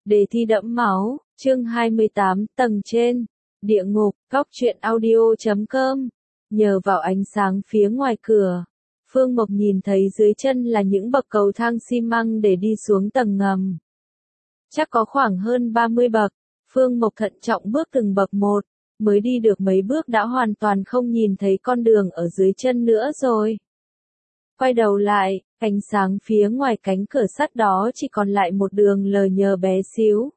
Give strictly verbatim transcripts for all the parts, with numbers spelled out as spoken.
Đề thi đẫm máu, chương hai mươi tám, tầng trên, địa ngục, góc truyện audio chấm com. Nhờ vào ánh sáng phía ngoài cửa, Phương Mộc nhìn thấy dưới chân là những bậc cầu thang xi măng để đi xuống tầng ngầm. Chắc có khoảng hơn ba mươi bậc, Phương Mộc thận trọng bước từng bậc một, mới đi được mấy bước đã hoàn toàn không nhìn thấy con đường ở dưới chân nữa rồi. Quay đầu lại, ánh sáng phía ngoài cánh cửa sắt đó chỉ còn lại một đường lờ nhờ bé xíu.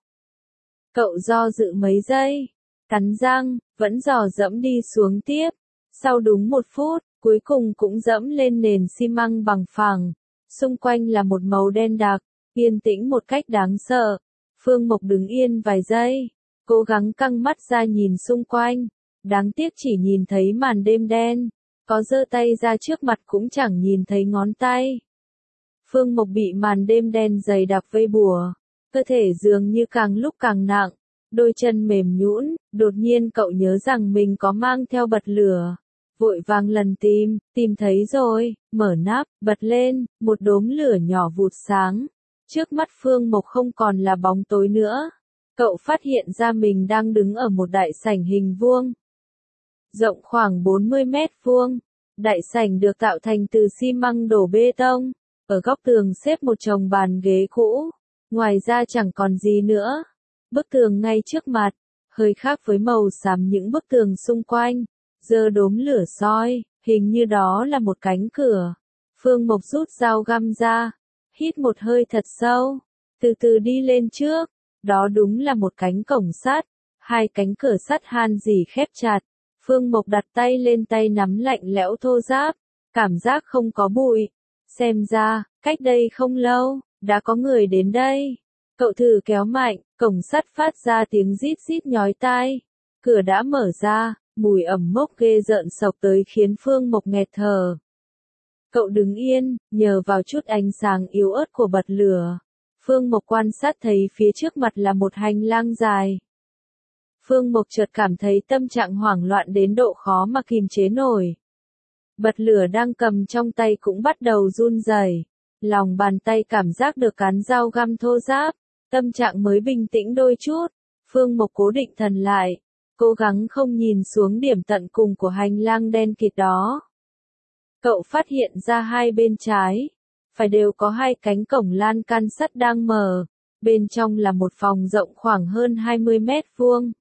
Cậu do dự mấy giây, cắn răng, vẫn dò dẫm đi xuống tiếp. Sau đúng một phút, cuối cùng cũng dẫm lên nền xi măng bằng phẳng. Xung quanh là một màu đen đặc, yên tĩnh một cách đáng sợ. Phương Mộc đứng yên vài giây, cố gắng căng mắt ra nhìn xung quanh. Đáng tiếc chỉ nhìn thấy màn đêm đen. Có giơ tay ra trước mặt cũng chẳng nhìn thấy ngón tay. Phương Mộc bị màn đêm đen dày đặc vây bùa, cơ thể dường như càng lúc càng nặng, đôi chân mềm nhũn. Đột nhiên cậu nhớ rằng mình có mang theo bật lửa, vội vàng lần tìm, tìm thấy rồi, mở nắp, bật lên, một đốm lửa nhỏ vụt sáng. Trước mắt Phương Mộc không còn là bóng tối nữa, cậu phát hiện ra mình đang đứng ở một đại sảnh hình vuông. Rộng khoảng bốn mươi mét vuông, đại sảnh được tạo thành từ xi măng đổ bê tông, ở góc tường xếp một chồng bàn ghế cũ, ngoài ra chẳng còn gì nữa. Bức tường ngay trước mặt, hơi khác với màu xám những bức tường xung quanh, giơ đốm lửa soi, hình như đó là một cánh cửa. Phương Mộc rút dao găm ra, hít một hơi thật sâu, từ từ đi lên trước, đó đúng là một cánh cổng sắt, hai cánh cửa sắt han rỉ khép chặt. Phương Mộc đặt tay lên tay nắm lạnh lẽo thô ráp, cảm giác không có bụi. Xem ra, cách đây không lâu, đã có người đến đây. Cậu thử kéo mạnh, cổng sắt phát ra tiếng rít rít nhói tai. Cửa đã mở ra, mùi ẩm mốc ghê rợn xộc tới khiến Phương Mộc nghẹt thở. Cậu đứng yên, nhờ vào chút ánh sáng yếu ớt của bật lửa. Phương Mộc quan sát thấy phía trước mặt là một hành lang dài. Phương Mộc chợt cảm thấy tâm trạng hoảng loạn đến độ khó mà kìm chế nổi. Bật lửa đang cầm trong tay cũng bắt đầu run rẩy, lòng bàn tay cảm giác được cán dao găm thô ráp, tâm trạng mới bình tĩnh đôi chút. Phương Mộc cố định thần lại, cố gắng không nhìn xuống điểm tận cùng của hành lang đen kịt đó. Cậu phát hiện ra hai bên trái, phải đều có hai cánh cổng lan can sắt đang mở, bên trong là một phòng rộng khoảng hơn hai mươi mét vuông.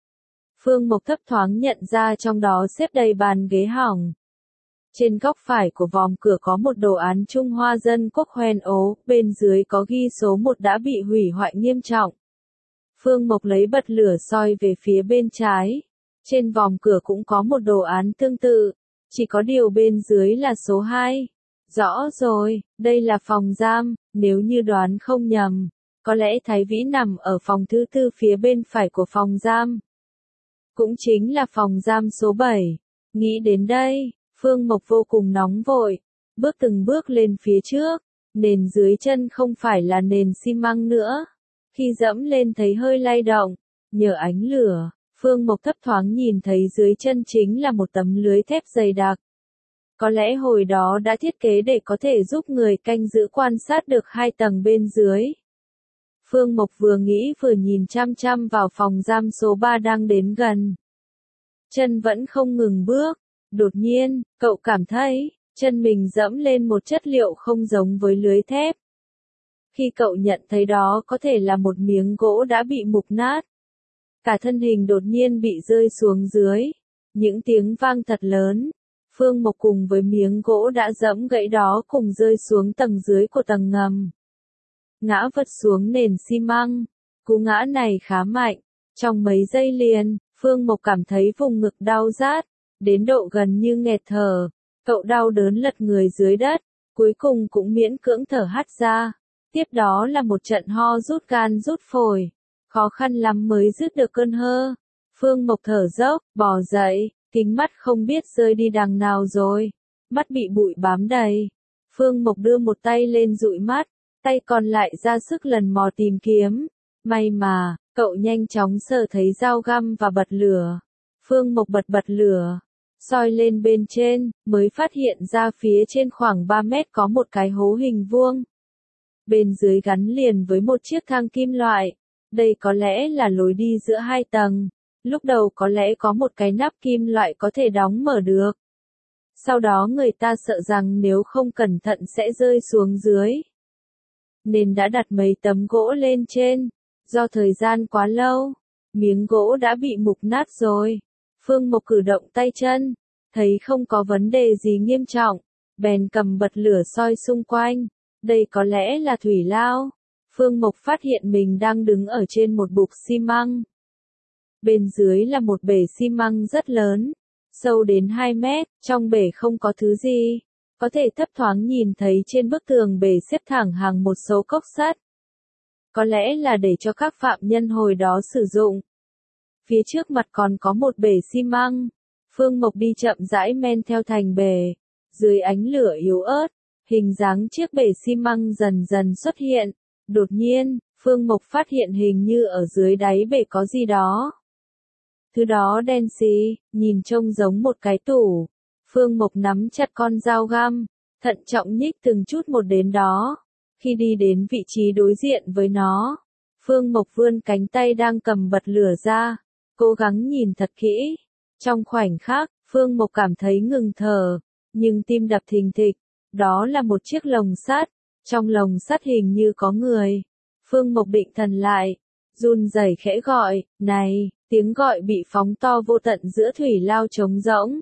Phương Mộc thấp thoáng nhận ra trong đó xếp đầy bàn ghế hỏng. Trên góc phải của vòm cửa có một đồ án Trung Hoa dân quốc hoen ố, bên dưới có ghi số một đã bị hủy hoại nghiêm trọng. Phương Mộc lấy bật lửa soi về phía bên trái. Trên vòm cửa cũng có một đồ án tương tự, chỉ có điều bên dưới là số hai. Rõ rồi, đây là phòng giam, nếu như đoán không nhầm, có lẽ Thái Vĩ nằm ở phòng thứ tư phía bên phải của phòng giam. Cũng chính là phòng giam số bảy. Nghĩ đến đây, Phương Mộc vô cùng nóng vội, bước từng bước lên phía trước, nền dưới chân không phải là nền xi măng nữa. Khi dẫm lên thấy hơi lay động, nhờ ánh lửa, Phương Mộc thấp thoáng nhìn thấy dưới chân chính là một tấm lưới thép dày đặc. Có lẽ hồi đó đã thiết kế để có thể giúp người canh giữ quan sát được hai tầng bên dưới. Phương Mộc vừa nghĩ vừa nhìn chăm chăm vào phòng giam số ba đang đến gần. Chân vẫn không ngừng bước, đột nhiên, cậu cảm thấy, chân mình dẫm lên một chất liệu không giống với lưới thép. Khi cậu nhận thấy đó có thể là một miếng gỗ đã bị mục nát. Cả thân hình đột nhiên bị rơi xuống dưới. Những tiếng vang thật lớn. Phương Mộc cùng với miếng gỗ đã dẫm gãy đó cùng rơi xuống tầng dưới của tầng ngầm. Ngã vật xuống nền xi măng. Cú ngã này khá mạnh. Trong mấy giây liền, Phương Mộc cảm thấy vùng ngực đau rát, đến độ gần như nghẹt thở. Cậu đau đớn lật người dưới đất, cuối cùng cũng miễn cưỡng thở hắt ra. Tiếp đó là một trận ho rút gan rút phổi. Khó khăn lắm mới dứt được cơn hơ. Phương Mộc thở dốc, bò dậy, kính mắt không biết rơi đi đằng nào rồi. Mắt bị bụi bám đầy. Phương Mộc đưa một tay lên dụi mắt, tay còn lại ra sức lần mò tìm kiếm. May mà, cậu nhanh chóng sờ thấy dao găm và bật lửa. Phương Mộc bật bật lửa, soi lên bên trên, mới phát hiện ra phía trên khoảng ba mét có một cái hố hình vuông. Bên dưới gắn liền với một chiếc thang kim loại. Đây có lẽ là lối đi giữa hai tầng. Lúc đầu có lẽ có một cái nắp kim loại có thể đóng mở được. Sau đó người ta sợ rằng nếu không cẩn thận sẽ rơi xuống dưới, nên đã đặt mấy tấm gỗ lên trên. Do thời gian quá lâu, miếng gỗ đã bị mục nát rồi. Phương Mộc cử động tay chân, thấy không có vấn đề gì nghiêm trọng, bèn cầm bật lửa soi xung quanh. Đây có lẽ là thủy lao. Phương Mộc phát hiện mình đang đứng ở trên một bục xi măng. Bên dưới là một bể xi măng rất lớn, sâu đến hai mét, trong bể không có thứ gì. Có thể thấp thoáng nhìn thấy trên bức tường bể xếp thẳng hàng một số cốc sắt. Có lẽ là để cho các phạm nhân hồi đó sử dụng. Phía trước mặt còn có một bể xi măng. Phương Mộc đi chậm rãi men theo thành bể. Dưới ánh lửa yếu ớt, hình dáng chiếc bể xi măng dần dần xuất hiện. Đột nhiên, Phương Mộc phát hiện hình như ở dưới đáy bể có gì đó. Thứ đó đen xì, nhìn trông giống một cái tủ. Phương Mộc nắm chặt con dao găm, thận trọng nhích từng chút một đến đó. Khi đi đến vị trí đối diện với nó, Phương Mộc vươn cánh tay đang cầm bật lửa ra, cố gắng nhìn thật kỹ. Trong khoảnh khắc, Phương Mộc cảm thấy ngừng thở, nhưng tim đập thình thịch. Đó là một chiếc lồng sắt, trong lồng sắt hình như có người. Phương Mộc định thần lại, run rẩy khẽ gọi, này, tiếng gọi bị phóng to vô tận giữa thủy lao trống rỗng.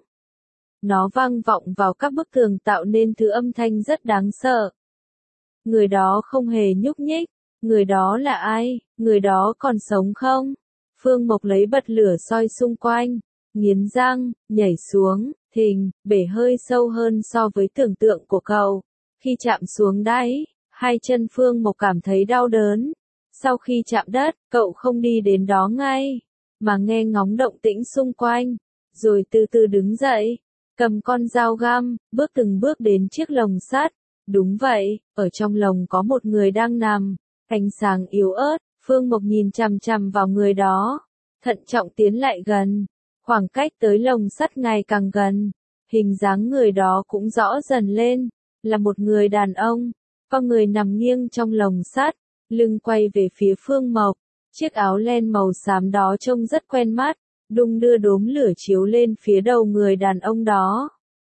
Nó vang vọng vào các bức tường tạo nên thứ âm thanh rất đáng sợ. Người đó không hề nhúc nhích. Người đó là ai? Người đó còn sống không? Phương Mộc lấy bật lửa soi xung quanh, nghiến răng, nhảy xuống, thình, bể hơi sâu hơn so với tưởng tượng của cậu. Khi chạm xuống đáy, hai chân Phương Mộc cảm thấy đau đớn. Sau khi chạm đất, cậu không đi đến đó ngay, mà nghe ngóng động tĩnh xung quanh, rồi từ từ đứng dậy, cầm con dao găm, bước từng bước đến chiếc lồng sắt. Đúng vậy, ở trong lồng có một người đang nằm, ánh sáng yếu ớt. Phương Mộc nhìn chằm chằm vào người đó, thận trọng tiến lại gần. Khoảng cách tới lồng sắt ngày càng gần, hình dáng người đó cũng rõ dần lên, là một người đàn ông. Con người nằm nghiêng trong lồng sắt, lưng quay về phía Phương Mộc. Chiếc áo len màu xám đó trông rất quen mắt, đung đưa đốm lửa chiếu lên phía đầu người đàn ông đó.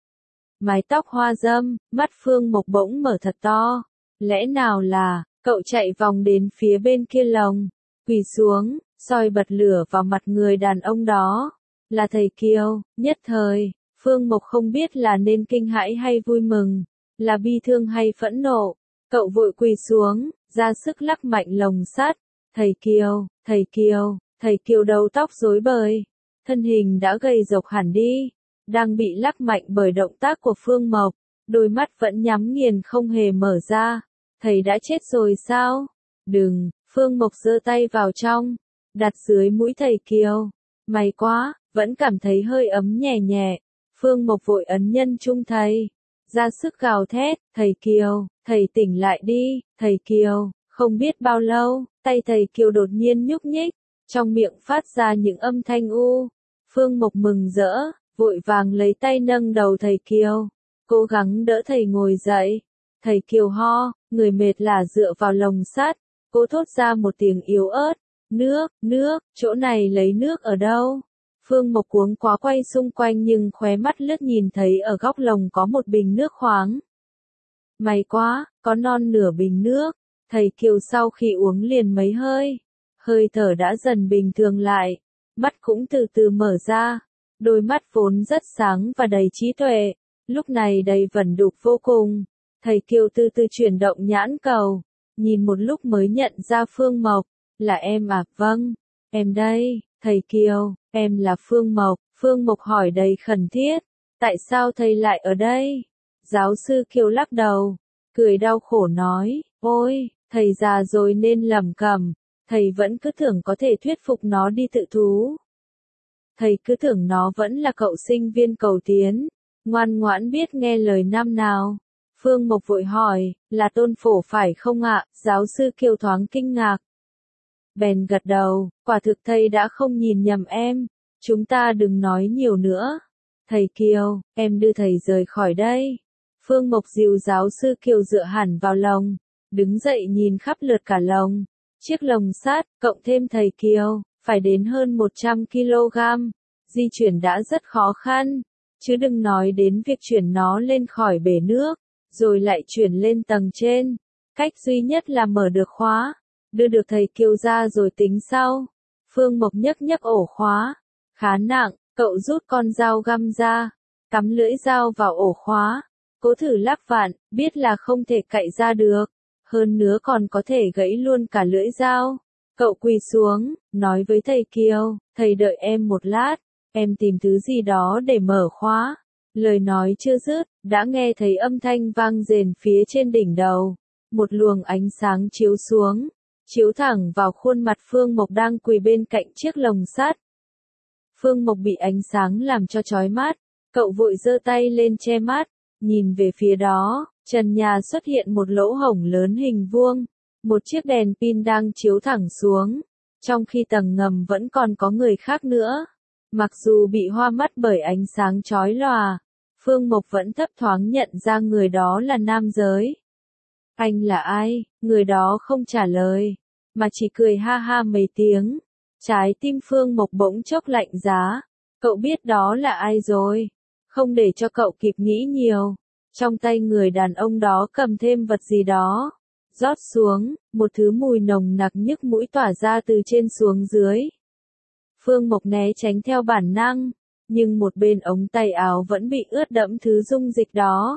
Mái tóc hoa râm, mắt Phương Mộc bỗng mở thật to. Lẽ nào là, cậu chạy vòng đến phía bên kia lồng, quỳ xuống, soi bật lửa vào mặt người đàn ông đó. Là thầy Kiều. Nhất thời, Phương Mộc không biết là nên kinh hãi hay vui mừng, là bi thương hay phẫn nộ. Cậu vội quỳ xuống, ra sức lắc mạnh lồng sắt. Thầy Kiều, thầy Kiều, thầy Kiều đầu tóc rối bời, thân hình đã gầy rộc hẳn đi, đang bị lắc mạnh bởi động tác của Phương Mộc, đôi mắt vẫn nhắm nghiền không hề mở ra. Thầy đã chết rồi sao? Đừng, Phương Mộc giơ tay vào trong, đặt dưới mũi thầy Kiều. May quá, vẫn cảm thấy hơi ấm nhẹ nhẹ. Phương Mộc vội ấn nhân trung thầy, ra sức gào thét, thầy Kiều, thầy tỉnh lại đi, thầy Kiều. Không biết bao lâu, tay thầy Kiều đột nhiên nhúc nhích, trong miệng phát ra những âm thanh u. Phương Mộc mừng rỡ, vội vàng lấy tay nâng đầu thầy Kiều, cố gắng đỡ thầy ngồi dậy. Thầy Kiều ho, người mệt lả dựa vào lồng sắt, cố thốt ra một tiếng yếu ớt, nước, nước, chỗ này lấy nước ở đâu? Phương Mộc cuống quá quay xung quanh nhưng khóe mắt lướt nhìn thấy ở góc lồng có một bình nước khoáng. May quá, có non nửa bình nước. Thầy Kiều sau khi uống liền mấy hơi, hơi thở đã dần bình thường lại, mắt cũng từ từ mở ra, đôi mắt vốn rất sáng và đầy trí tuệ, lúc này đầy vẩn đục vô cùng. Thầy Kiều từ từ chuyển động nhãn cầu, nhìn một lúc mới nhận ra Phương Mộc. Là em à? Vâng, em đây, thầy Kiều, em là Phương Mộc. Phương Mộc hỏi đầy khẩn thiết, tại sao thầy lại ở đây? Giáo sư Kiều lắc đầu, cười đau khổ nói, ôi, thầy già rồi nên lẩm cẩm, thầy vẫn cứ tưởng có thể thuyết phục nó đi tự thú. Thầy cứ tưởng nó vẫn là cậu sinh viên cầu tiến, ngoan ngoãn biết nghe lời năm nào. Phương Mộc vội hỏi, là Tôn Phổ phải không ạ? Giáo sư Kiều thoáng kinh ngạc. Bèn gật đầu, quả thực thầy đã không nhìn nhầm em, chúng ta đừng nói nhiều nữa. Thầy Kiều, em đưa thầy rời khỏi đây. Phương Mộc dìu giáo sư Kiều dựa hẳn vào lồng, đứng dậy nhìn khắp lượt cả lồng. chiếc lồng sắt, cộng thêm thầy Kiều, phải đến hơn một trăm ki lô gam. Di chuyển đã rất khó khăn, chứ đừng nói đến việc chuyển nó lên khỏi bể nước, rồi lại chuyển lên tầng trên. Cách duy nhất là mở được khóa, đưa được thầy Kiều ra rồi tính sau. Phương Mộc nhấc nhấc ổ khóa, khá nặng, cậu rút con dao găm ra, cắm lưỡi dao vào ổ khóa, cố thử lắc vặn, biết là không thể cạy ra được, hơn nữa còn có thể gãy luôn cả lưỡi dao. Cậu quỳ xuống, nói với thầy Kiều, thầy đợi em một lát, em tìm thứ gì đó để mở khóa. Lời nói chưa dứt, đã nghe thấy âm thanh vang rền phía trên đỉnh đầu. Một luồng ánh sáng chiếu xuống, chiếu thẳng vào khuôn mặt Phương Mộc đang quỳ bên cạnh chiếc lồng sắt. Phương Mộc bị ánh sáng làm cho chói mắt, cậu vội giơ tay lên che mắt, nhìn về phía đó, trần nhà xuất hiện một lỗ hổng lớn hình vuông, một chiếc đèn pin đang chiếu thẳng xuống, trong khi tầng ngầm vẫn còn có người khác nữa. Mặc dù bị hoa mắt bởi ánh sáng chói lòa, Phương Mộc vẫn thấp thoáng nhận ra người đó là nam giới. Anh là ai? Người đó không trả lời, mà chỉ cười ha ha mấy tiếng. Trái tim Phương Mộc bỗng chốc lạnh giá. Cậu biết đó là ai rồi? Không để cho cậu kịp nghĩ nhiều, trong tay người đàn ông đó cầm thêm vật gì đó. Rót xuống, một thứ mùi nồng nặc nhức mũi tỏa ra từ trên xuống dưới. Phương Mộc né tránh theo bản năng, nhưng một bên ống tay áo vẫn bị ướt đẫm thứ dung dịch đó.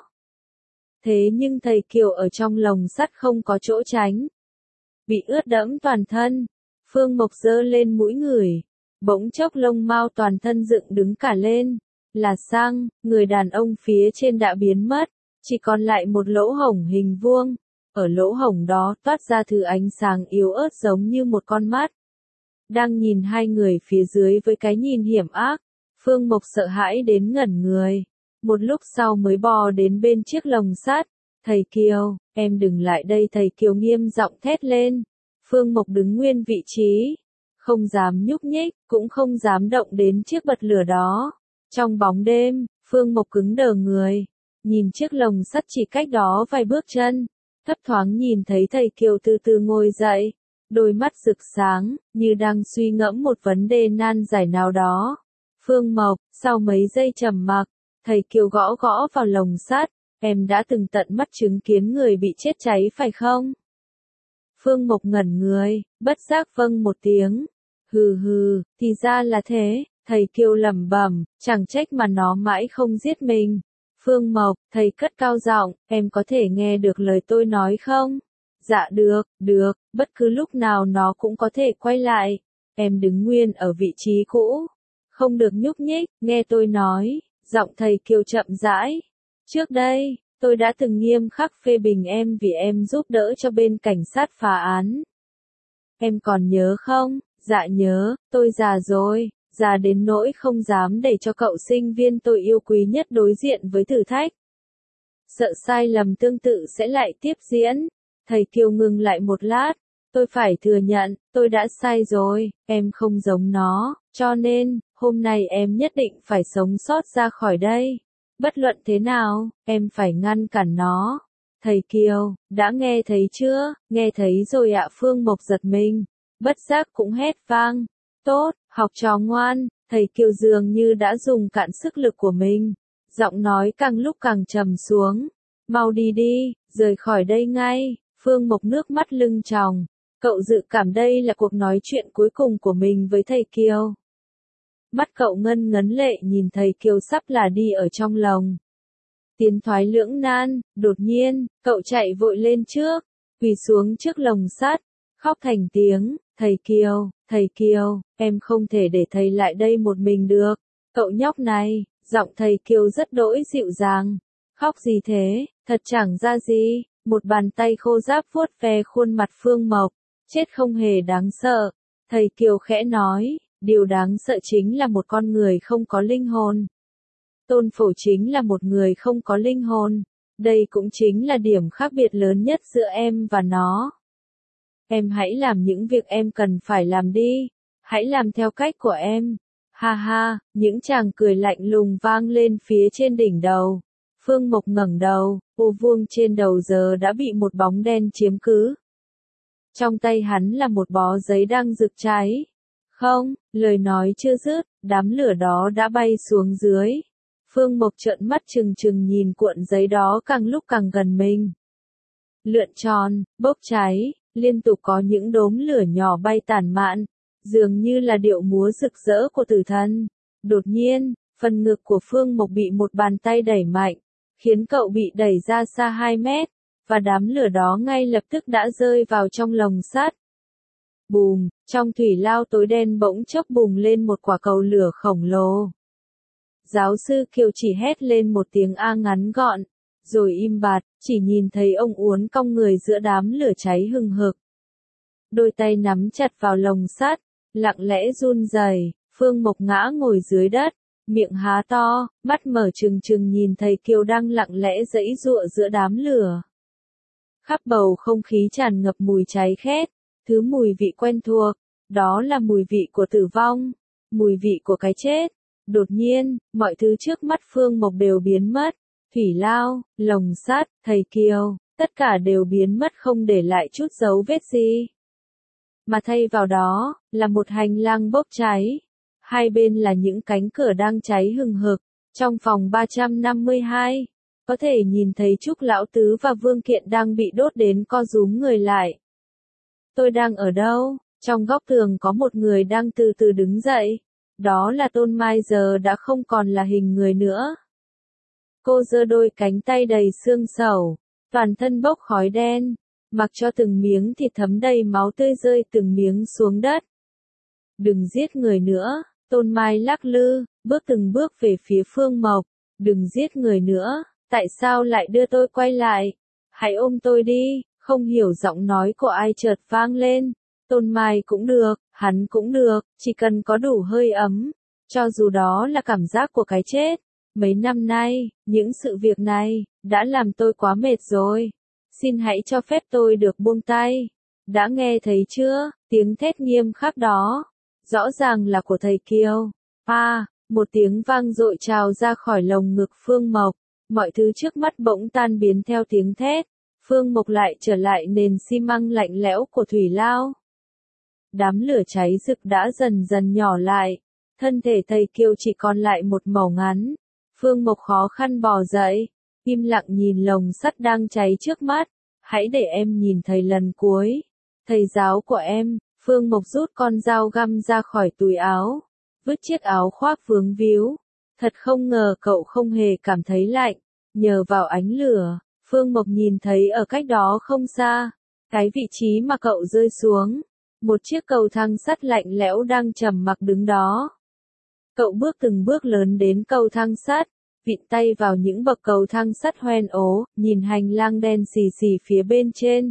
Thế nhưng thầy Kiều ở trong lồng sắt không có chỗ tránh. Bị ướt đẫm toàn thân, Phương Mộc giơ lên mũi ngửi, bỗng chốc lông mao toàn thân dựng đứng cả lên. Là xăng, người đàn ông phía trên đã biến mất, chỉ còn lại một lỗ hổng hình vuông. Ở lỗ hổng đó toát ra thứ ánh sáng yếu ớt giống như một con mắt. Đang nhìn hai người phía dưới với cái nhìn hiểm ác, Phương Mộc sợ hãi đến ngẩn người. Một lúc sau mới bò đến bên chiếc lồng sắt. Thầy Kiều, em đừng lại đây, thầy Kiều nghiêm giọng thét lên. Phương Mộc đứng nguyên vị trí, không dám nhúc nhích, cũng không dám động đến chiếc bật lửa đó. Trong bóng đêm, Phương Mộc cứng đờ người, nhìn chiếc lồng sắt chỉ cách đó vài bước chân, thấp thoáng nhìn thấy thầy Kiều từ từ ngồi dậy, đôi mắt rực sáng, như đang suy ngẫm một vấn đề nan giải nào đó. Phương Mộc, sau mấy giây trầm mặc, thầy Kiều gõ gõ vào lồng sắt, em đã từng tận mắt chứng kiến người bị chết cháy phải không? Phương Mộc ngẩn người, bất giác vâng một tiếng. Hừ hừ, thì ra là thế, thầy Kiều lẩm bẩm, chẳng trách mà nó mãi không giết mình. Phương Mộc, thầy cất cao giọng, em có thể nghe được lời tôi nói không? Dạ được, được, bất cứ lúc nào nó cũng có thể quay lại. Em đứng nguyên ở vị trí cũ, không được nhúc nhích, nghe tôi nói, giọng thầy Kiều chậm rãi. Trước đây, tôi đã từng nghiêm khắc phê bình em vì em giúp đỡ cho bên cảnh sát phá án. Em còn nhớ không? Dạ nhớ, tôi già rồi, già đến nỗi không dám để cho cậu sinh viên tôi yêu quý nhất đối diện với thử thách. Sợ sai lầm tương tự sẽ lại tiếp diễn. Thầy Kiều ngừng lại một lát. Tôi phải thừa nhận, tôi đã sai rồi, em không giống nó, cho nên, hôm nay em nhất định phải sống sót ra khỏi đây. Bất luận thế nào, em phải ngăn cản nó. Thầy Kiều, đã nghe thấy chưa? Nghe thấy rồi ạ. Phương Mộc giật mình, bất giác cũng hét vang. Tốt, học trò ngoan. Thầy Kiều dường như đã dùng cạn sức lực của mình. Giọng nói càng lúc càng trầm xuống. Mau đi đi, rời khỏi đây ngay. Phương Mộc nước mắt lưng tròng. Cậu dự cảm đây là cuộc nói chuyện cuối cùng của mình với thầy Kiều. Mắt cậu ngân ngấn lệ nhìn thầy Kiều sắp là đi ở trong lòng. Tiến thoái lưỡng nan, đột nhiên, cậu chạy vội lên trước, quỳ xuống trước lồng sắt, khóc thành tiếng, thầy Kiều, thầy Kiều, em không thể để thầy lại đây một mình được. Cậu nhóc này, giọng thầy Kiều rất đỗi dịu dàng. Khóc gì thế, thật chẳng ra gì. Một bàn tay khô ráp vuốt ve khuôn mặt Phương Mộc, chết không hề đáng sợ. Thầy Kiều khẽ nói, điều đáng sợ chính là một con người không có linh hồn. Tôn Phổ chính là một người không có linh hồn. Đây cũng chính là điểm khác biệt lớn nhất giữa em và nó. Em hãy làm những việc em cần phải làm đi. Hãy làm theo cách của em. Ha ha, những tràng cười lạnh lùng vang lên phía trên đỉnh đầu. Phương Mộc ngẩng đầu, ô vuông trên đầu giờ đã bị một bóng đen chiếm cứ. Trong tay hắn là một bó giấy đang rực cháy. Không, lời nói chưa dứt, đám lửa đó đã bay xuống dưới. Phương Mộc trợn mắt trừng trừng nhìn cuộn giấy đó càng lúc càng gần mình. Lượn tròn, bốc cháy, liên tục có những đốm lửa nhỏ bay tản mạn, dường như là điệu múa rực rỡ của tử thần. Đột nhiên, phần ngực của Phương Mộc bị một bàn tay đẩy mạnh, khiến cậu bị đẩy ra xa hai mét, và đám lửa đó ngay lập tức đã rơi vào trong lồng sắt. Bùm, trong thủy lao tối đen bỗng chốc bùng lên một quả cầu lửa khổng lồ. Giáo sư Kiều chỉ hét lên một tiếng a ngắn gọn, rồi im bặt, chỉ nhìn thấy ông uốn cong người giữa đám lửa cháy hừng hực. Đôi tay nắm chặt vào lồng sắt, lặng lẽ run rẩy. Phương Mộc ngã ngồi dưới đất, miệng há to, mắt mở trừng trừng nhìn thầy Kiều đang lặng lẽ giãy giụa giữa đám lửa. Khắp bầu không khí tràn ngập mùi cháy khét, thứ mùi vị quen thuộc, đó là mùi vị của tử vong, mùi vị của cái chết. Đột nhiên, mọi thứ trước mắt Phương Mộc đều biến mất, thủy lao, lồng sắt, thầy Kiều, tất cả đều biến mất không để lại chút dấu vết gì. Mà thay vào đó, là một hành lang bốc cháy. Hai bên là những cánh cửa đang cháy hừng hực. Trong phòng ba trăm năm mươi hai, có thể nhìn thấy Trúc Lão Tứ và Vương Kiện đang bị đốt đến co rúm người lại. Tôi đang ở đâu? Trong góc tường có một người đang từ từ đứng dậy. Đó là Tôn Mai, giờ đã không còn là hình người nữa. Cô giơ đôi cánh tay đầy xương sầu, toàn thân bốc khói đen, mặc cho từng miếng thịt thấm đầy máu tươi rơi từng miếng xuống đất. Đừng giết người nữa, Tôn Mai lắc lư, bước từng bước về phía Phương Mộc. Đừng giết người nữa, tại sao lại đưa tôi quay lại? Hãy ôm tôi đi, không hiểu giọng nói của ai chợt vang lên. Tôn Mai cũng được, hắn cũng được, chỉ cần có đủ hơi ấm. Cho dù đó là cảm giác của cái chết. Mấy năm nay, những sự việc này, đã làm tôi quá mệt rồi. Xin hãy cho phép tôi được buông tay. Đã nghe thấy chưa, tiếng thét nghiêm khắc đó. Rõ ràng là của thầy Kiều. À, một tiếng vang dội trào ra khỏi lồng ngực Phương Mộc. Mọi thứ trước mắt bỗng tan biến theo tiếng thét. Phương Mộc lại trở lại nền xi măng lạnh lẽo của thủy lao. Đám lửa cháy rực đã dần dần nhỏ lại. Thân thể thầy Kiều chỉ còn lại một mẩu ngắn. Phương Mộc khó khăn bò dậy, im lặng nhìn lồng sắt đang cháy trước mắt. Hãy để em nhìn thầy lần cuối. Thầy giáo của em. Phương Mộc rút con dao găm ra khỏi túi áo, vứt chiếc áo khoác vướng víu. Thật không ngờ cậu không hề cảm thấy lạnh. Nhờ vào ánh lửa, Phương Mộc nhìn thấy ở cách đó không xa, cái vị trí mà cậu rơi xuống. Một chiếc cầu thang sắt lạnh lẽo đang trầm mặc đứng đó. Cậu bước từng bước lớn đến cầu thang sắt, vịn tay vào những bậc cầu thang sắt hoen ố, nhìn hành lang đen xì xì phía bên trên.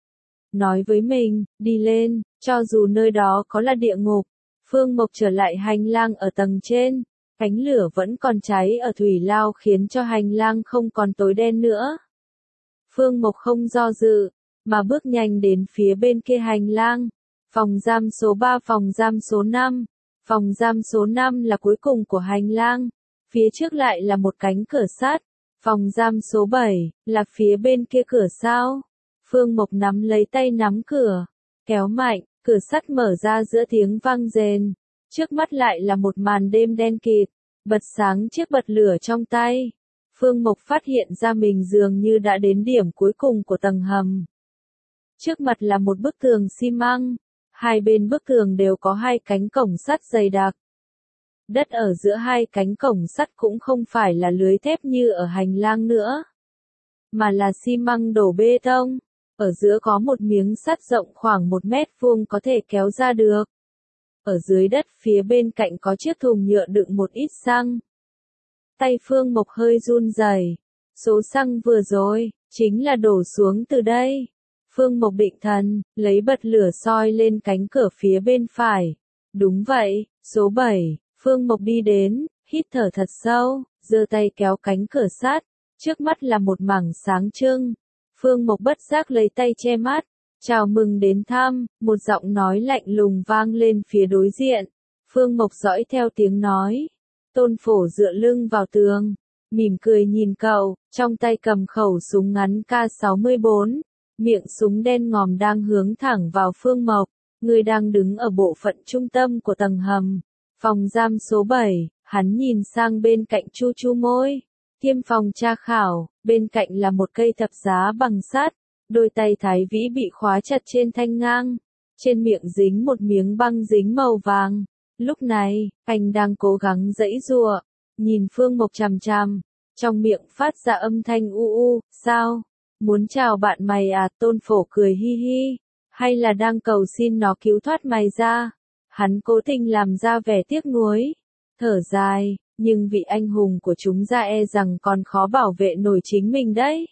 Nói với mình, đi lên, cho dù nơi đó có là địa ngục. Phương Mộc trở lại hành lang ở tầng trên, cánh lửa vẫn còn cháy ở thủy lao khiến cho hành lang không còn tối đen nữa. Phương Mộc không do dự, mà bước nhanh đến phía bên kia hành lang. Phòng giam số ba, phòng giam số năm. Phòng giam số năm là cuối cùng của hành lang. Phía trước lại là một cánh cửa sắt. Phòng giam số bảy, là phía bên kia cửa sao. Phương Mộc nắm lấy tay nắm cửa, kéo mạnh, cửa sắt mở ra giữa tiếng vang rền. Trước mắt lại là một màn đêm đen kịt, bật sáng chiếc bật lửa trong tay. Phương Mộc phát hiện ra mình dường như đã đến điểm cuối cùng của tầng hầm. Trước mặt là một bức tường xi măng, hai bên bức tường đều có hai cánh cổng sắt dày đặc. Đất ở giữa hai cánh cổng sắt cũng không phải là lưới thép như ở hành lang nữa, mà là xi măng đổ bê tông. Ở giữa có một miếng sắt rộng khoảng một mét vuông có thể kéo ra được. Ở dưới đất phía bên cạnh có chiếc thùng nhựa đựng một ít xăng. Tay Phương Mộc hơi run rẩy. Số xăng vừa rồi, chính là đổ xuống từ đây. Phương Mộc định thần, lấy bật lửa soi lên cánh cửa phía bên phải. Đúng vậy, số bảy, Phương Mộc đi đến, hít thở thật sâu, giơ tay kéo cánh cửa sắt. Trước mắt là một mảng sáng trưng. Phương Mộc bất giác lấy tay che mắt. Chào mừng đến thăm, một giọng nói lạnh lùng vang lên phía đối diện. Phương Mộc dõi theo tiếng nói. Tôn Phổ dựa lưng vào tường, mỉm cười nhìn cậu, trong tay cầm khẩu súng ngắn K sáu mươi bốn. miệng súng đen ngòm đang hướng thẳng vào Phương Mộc. Người đang đứng ở bộ phận trung tâm của tầng hầm, phòng giam số bảy, hắn nhìn sang bên cạnh chu chu môi. Kiêm phòng tra khảo, bên cạnh là một cây thập giá bằng sắt, đôi tay Thái Vĩ bị khóa chặt trên thanh ngang, trên miệng dính một miếng băng dính màu vàng. Lúc này, anh đang cố gắng giãy giụa, nhìn Phương Mộc chằm chằm, trong miệng phát ra âm thanh u u, sao? Muốn chào bạn mày à? Tôn Phổ cười hi hi, hay là đang cầu xin nó cứu thoát mày ra? Hắn cố tình làm ra vẻ tiếc nuối, thở dài, nhưng vị anh hùng của chúng ra e rằng còn khó bảo vệ nổi chính mình đấy.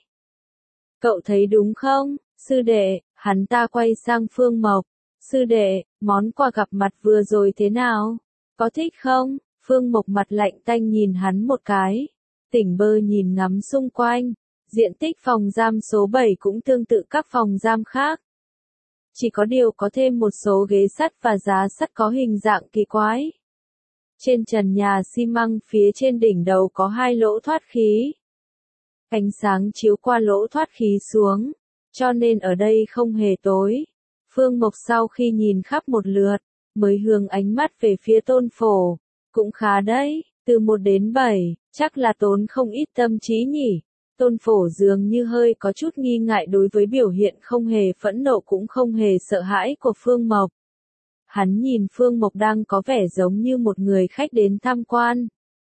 Cậu thấy đúng không, sư đệ? Hắn ta quay sang Phương Mộc. Sư đệ, món quà gặp mặt vừa rồi thế nào? Có thích không? Phương Mộc mặt lạnh tanh nhìn hắn một cái. Tỉnh bơ nhìn ngắm xung quanh. Diện tích phòng giam số bảy cũng tương tự các phòng giam khác. Chỉ có điều có thêm một số ghế sắt và giá sắt có hình dạng kỳ quái. Trên trần nhà xi măng phía trên đỉnh đầu có hai lỗ thoát khí. Ánh sáng chiếu qua lỗ thoát khí xuống, cho nên ở đây không hề tối. Phương Mộc sau khi nhìn khắp một lượt, mới hướng ánh mắt về phía Tôn Phổ. Cũng khá đấy, từ một đến bảy, chắc là tốn không ít tâm trí nhỉ. Tôn Phổ dường như hơi có chút nghi ngại đối với biểu hiện không hề phẫn nộ cũng không hề sợ hãi của Phương Mộc. Hắn nhìn Phương Mộc đang có vẻ giống như một người khách đến tham quan.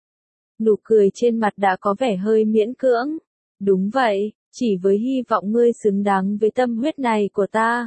Nụ cười trên mặt đã có vẻ hơi miễn cưỡng. Đúng vậy, chỉ với hy vọng ngươi xứng đáng với tâm huyết này của ta.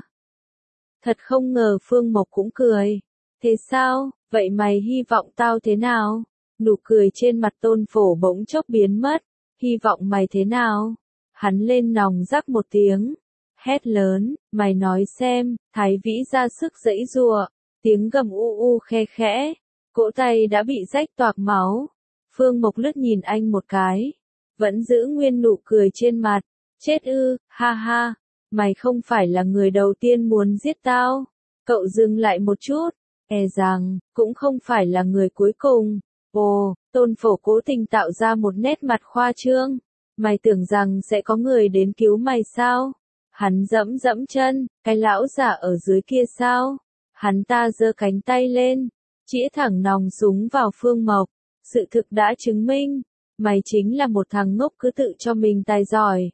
Thật không ngờ Phương Mộc cũng cười. Thế sao, vậy mày hy vọng tao thế nào? Nụ cười trên mặt Tôn Phổ bỗng chốc biến mất. Hy vọng mày thế nào? Hắn lên nòng rắc một tiếng. Hét lớn, mày nói xem. Thái Vĩ ra sức giãy giụa. Tiếng gầm u u khe khẽ. Cỗ tay đã bị rách toạc máu. Phương Mộc lướt nhìn anh một cái. Vẫn giữ nguyên nụ cười trên mặt. Chết ư, ha ha. Mày không phải là người đầu tiên muốn giết tao. Cậu dừng lại một chút. E rằng, cũng không phải là người cuối cùng. Ồ, Tôn Phổ cố tình tạo ra một nét mặt khoa trương. Mày tưởng rằng sẽ có người đến cứu mày sao? Hắn dẫm dẫm chân, cái lão giả ở dưới kia sao? Hắn ta giơ cánh tay lên, chĩa thẳng nòng súng vào Phương Mộc. Sự thực đã chứng minh, mày chính là một thằng ngốc cứ tự cho mình tài giỏi.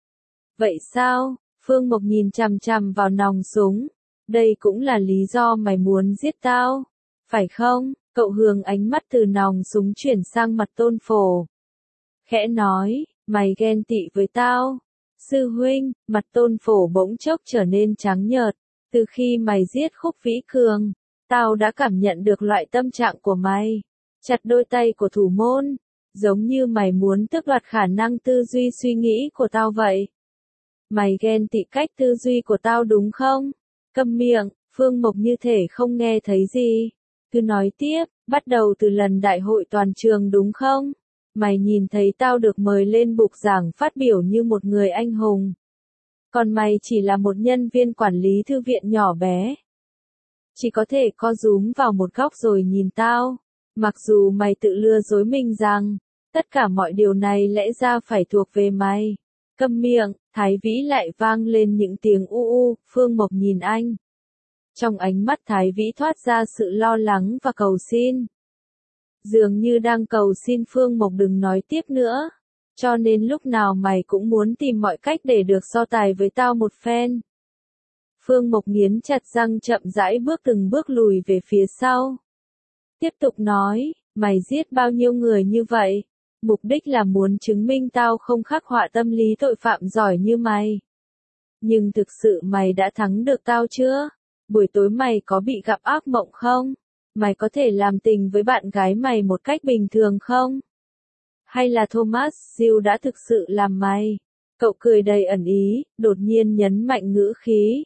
Vậy sao? Phương Mộc nhìn chằm chằm vào nòng súng. Đây cũng là lý do mày muốn giết tao, phải không? Cậu hướng ánh mắt từ nòng súng chuyển sang mặt Tôn Phổ. Khẽ nói, mày ghen tị với tao. Sư huynh, mặt Tôn Phổ bỗng chốc trở nên trắng nhợt. Từ khi mày giết Khúc Vĩ Cường, tao đã cảm nhận được loại tâm trạng của mày. Chặt đôi tay của thủ môn, giống như mày muốn tước đoạt khả năng tư duy suy nghĩ của tao vậy. Mày ghen tị cách tư duy của tao đúng không? Câm miệng, Phương Mộc như thể không nghe thấy gì. Cứ nói tiếp, bắt đầu từ lần đại hội toàn trường đúng không? Mày nhìn thấy tao được mời lên bục giảng phát biểu như một người anh hùng. Còn mày chỉ là một nhân viên quản lý thư viện nhỏ bé. Chỉ có thể co rúm vào một góc rồi nhìn tao. Mặc dù mày tự lừa dối mình rằng, tất cả mọi điều này lẽ ra phải thuộc về mày. Câm miệng, Thái Vĩ lại vang lên những tiếng u u, Phương Mộc nhìn anh. Trong ánh mắt Thái Vĩ thoát ra sự lo lắng và cầu xin. Dường như đang cầu xin Phương Mộc đừng nói tiếp nữa. Cho nên lúc nào mày cũng muốn tìm mọi cách để được so tài với tao một phen. Phương Mộc nghiến chặt răng chậm rãi bước từng bước lùi về phía sau. Tiếp tục nói, mày giết bao nhiêu người như vậy? Mục đích là muốn chứng minh tao không khắc họa tâm lý tội phạm giỏi như mày. Nhưng thực sự mày đã thắng được tao chưa? Buổi tối mày có bị gặp ác mộng không? Mày có thể làm tình với bạn gái mày một cách bình thường không? Hay là Thomas Siêu đã thực sự làm mày? Cậu cười đầy ẩn ý, đột nhiên nhấn mạnh ngữ khí.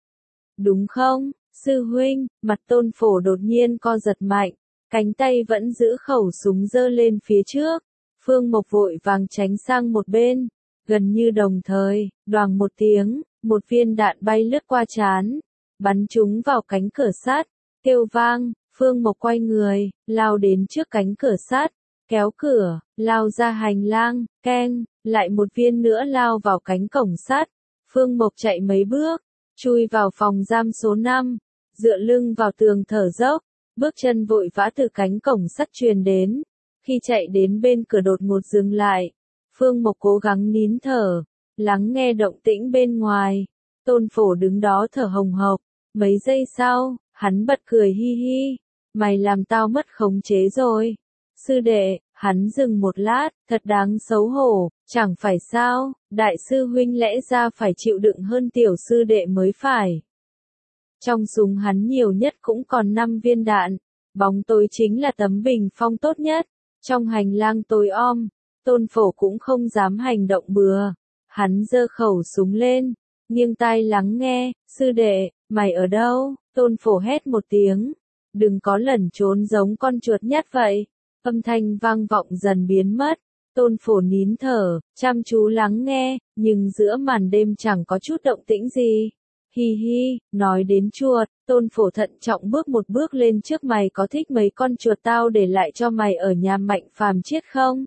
Đúng không, sư huynh? Mặt Tôn Phổ đột nhiên co giật mạnh, cánh tay vẫn giữ khẩu súng giơ lên phía trước. Phương Mộc vội vàng tránh sang một bên. Gần như đồng thời, đoàng một tiếng, một viên đạn bay lướt qua trán, bắn trúng vào cánh cửa sắt. Kêu vang, Phương Mộc quay người, lao đến trước cánh cửa sắt, kéo cửa, lao ra hành lang, keng, lại một viên nữa lao vào cánh cổng sắt. Phương Mộc chạy mấy bước, chui vào phòng giam số năm, dựa lưng vào tường thở dốc, bước chân vội vã từ cánh cổng sắt truyền đến. Khi chạy đến bên cửa đột ngột dừng lại, Phương Mộc cố gắng nín thở, lắng nghe động tĩnh bên ngoài. Tôn Phổ đứng đó thở hồng hộc, mấy giây sau, hắn bật cười hi hi, mày làm tao mất khống chế rồi. Sư đệ, hắn dừng một lát, thật đáng xấu hổ, chẳng phải sao, đại sư huynh lẽ ra phải chịu đựng hơn tiểu sư đệ mới phải. Trong súng hắn nhiều nhất cũng còn năm viên đạn, bóng tối chính là tấm bình phong tốt nhất. Trong hành lang tối om, Tôn Phổ cũng không dám hành động bừa. Hắn giơ khẩu súng lên, nghiêng tai lắng nghe, sư đệ, mày ở đâu? Tôn Phổ hét một tiếng, đừng có lẩn trốn giống con chuột nhắt vậy. Âm thanh vang vọng dần biến mất, Tôn Phổ nín thở, chăm chú lắng nghe, nhưng giữa màn đêm chẳng có chút động tĩnh gì. Hi hi, nói đến chuột, Tôn Phổ thận trọng bước một bước lên trước, mày có thích mấy con chuột tao để lại cho mày ở nhà Mạnh Phàm Chiết không?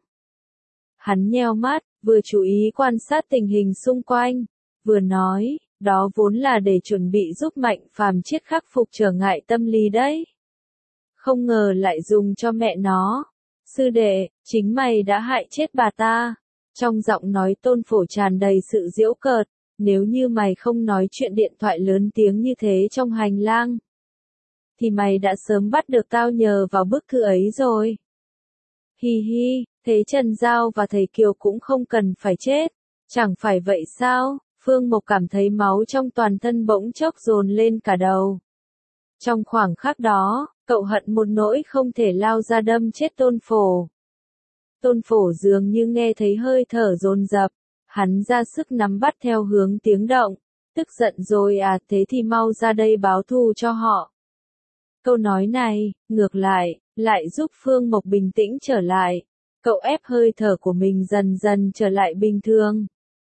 Hắn nheo mắt, vừa chú ý quan sát tình hình xung quanh, vừa nói, đó vốn là để chuẩn bị giúp Mạnh Phàm Chiết khắc phục trở ngại tâm lý đấy. Không ngờ lại dùng cho mẹ nó. Sư đệ, chính mày đã hại chết bà ta. Trong giọng nói Tôn Phổ tràn đầy sự giễu cợt, nếu như mày không nói chuyện điện thoại lớn tiếng như thế trong hành lang, thì mày đã sớm bắt được tao nhờ vào bức thư ấy rồi. Hi hi, thế Trần Giao và thầy Kiều cũng không cần phải chết, chẳng phải vậy sao? Phương Mộc cảm thấy máu trong toàn thân bỗng chốc dồn lên cả đầu. Trong khoảng khắc đó, cậu hận một nỗi không thể lao ra đâm chết Tôn Phổ. Tôn Phổ dường như nghe thấy hơi thở dồn dập, hắn ra sức nắm bắt theo hướng tiếng động. Tức giận rồi à, thế thì mau ra đây báo thù cho họ. Câu nói này, ngược lại, lại giúp Phương Mộc bình tĩnh trở lại. Cậu ép hơi thở của mình dần dần trở lại bình thường.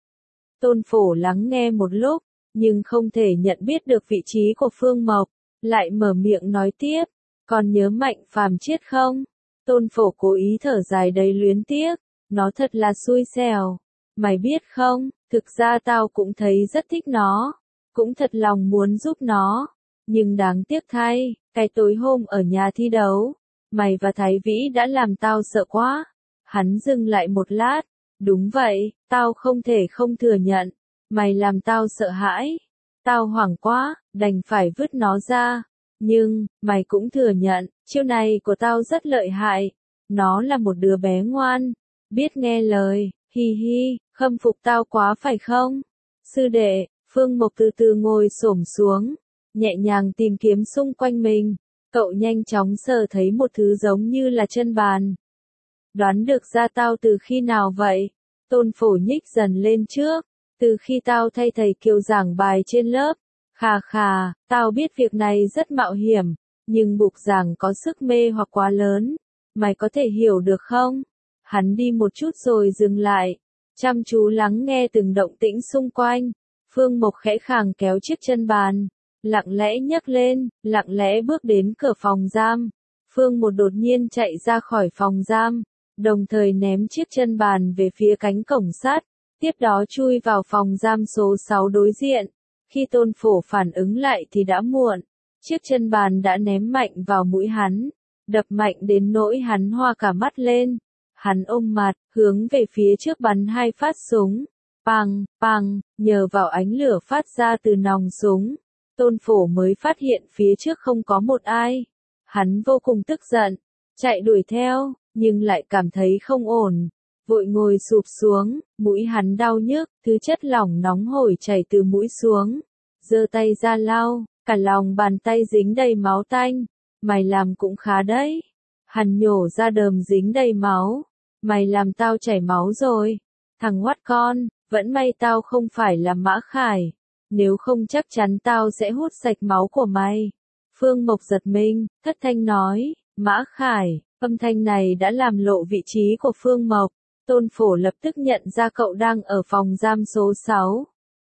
Tôn Phổ lắng nghe một lúc, nhưng không thể nhận biết được vị trí của Phương Mộc, lại mở miệng nói tiếp, còn nhớ Mạnh Phàm Chiết không? Tôn Phổ cố ý thở dài đầy luyến tiếc, nó thật là xui xẻo. Mày biết không, thực ra tao cũng thấy rất thích nó, cũng thật lòng muốn giúp nó, nhưng đáng tiếc thay, cái tối hôm ở nhà thi đấu, mày và Thái Vĩ đã làm tao sợ quá. Hắn dừng lại một lát, đúng vậy, tao không thể không thừa nhận, mày làm tao sợ hãi, tao hoảng quá, đành phải vứt nó ra, nhưng, mày cũng thừa nhận, chiêu này của tao rất lợi hại, nó là một đứa bé ngoan, biết nghe lời, hi hi, khâm phục tao quá phải không? Sư đệ, Phương Mộc từ từ ngồi xổm xuống, nhẹ nhàng tìm kiếm xung quanh mình, cậu nhanh chóng sờ thấy một thứ giống như là chân bàn. Đoán được ra tao từ khi nào vậy? Tôn Phổ nhích dần lên trước, từ khi tao thay thầy Kiều giảng bài trên lớp. Khà khà, tao biết việc này rất mạo hiểm, nhưng bục giảng có sức mê hoặc quá lớn, mày có thể hiểu được không? Hắn đi một chút rồi dừng lại, chăm chú lắng nghe từng động tĩnh xung quanh. Phương Mộc khẽ khàng kéo chiếc chân bàn, lặng lẽ nhấc lên, lặng lẽ bước đến cửa phòng giam. Phương Một đột nhiên chạy ra khỏi phòng giam, đồng thời ném chiếc chân bàn về phía cánh cổng sắt, tiếp đó chui vào phòng giam số sáu đối diện. Khi Tôn Phổ phản ứng lại thì đã muộn, chiếc chân bàn đã ném mạnh vào mũi hắn, đập mạnh đến nỗi hắn hoa cả mắt lên. Hắn ôm mặt, hướng về phía trước bắn hai phát súng. Pang, pang, nhờ vào ánh lửa phát ra từ nòng súng, Tôn Phổ mới phát hiện phía trước không có một ai. Hắn vô cùng tức giận, chạy đuổi theo, nhưng lại cảm thấy không ổn. Vội ngồi sụp xuống, mũi hắn đau nhức, thứ chất lỏng nóng hổi chảy từ mũi xuống. Giơ tay ra lau, cả lòng bàn tay dính đầy máu tanh. Mày làm cũng khá đấy. Hắn nhổ ra đờm dính đầy máu. Mày làm tao chảy máu rồi. Thằng ngoắt con, vẫn may tao không phải là Mã Khải. Nếu không chắc chắn tao sẽ hút sạch máu của mày. Phương Mộc giật mình, thất thanh nói, Mã Khải, âm thanh này đã làm lộ vị trí của Phương Mộc. Tôn Phổ lập tức nhận ra cậu đang ở phòng giam số sáu.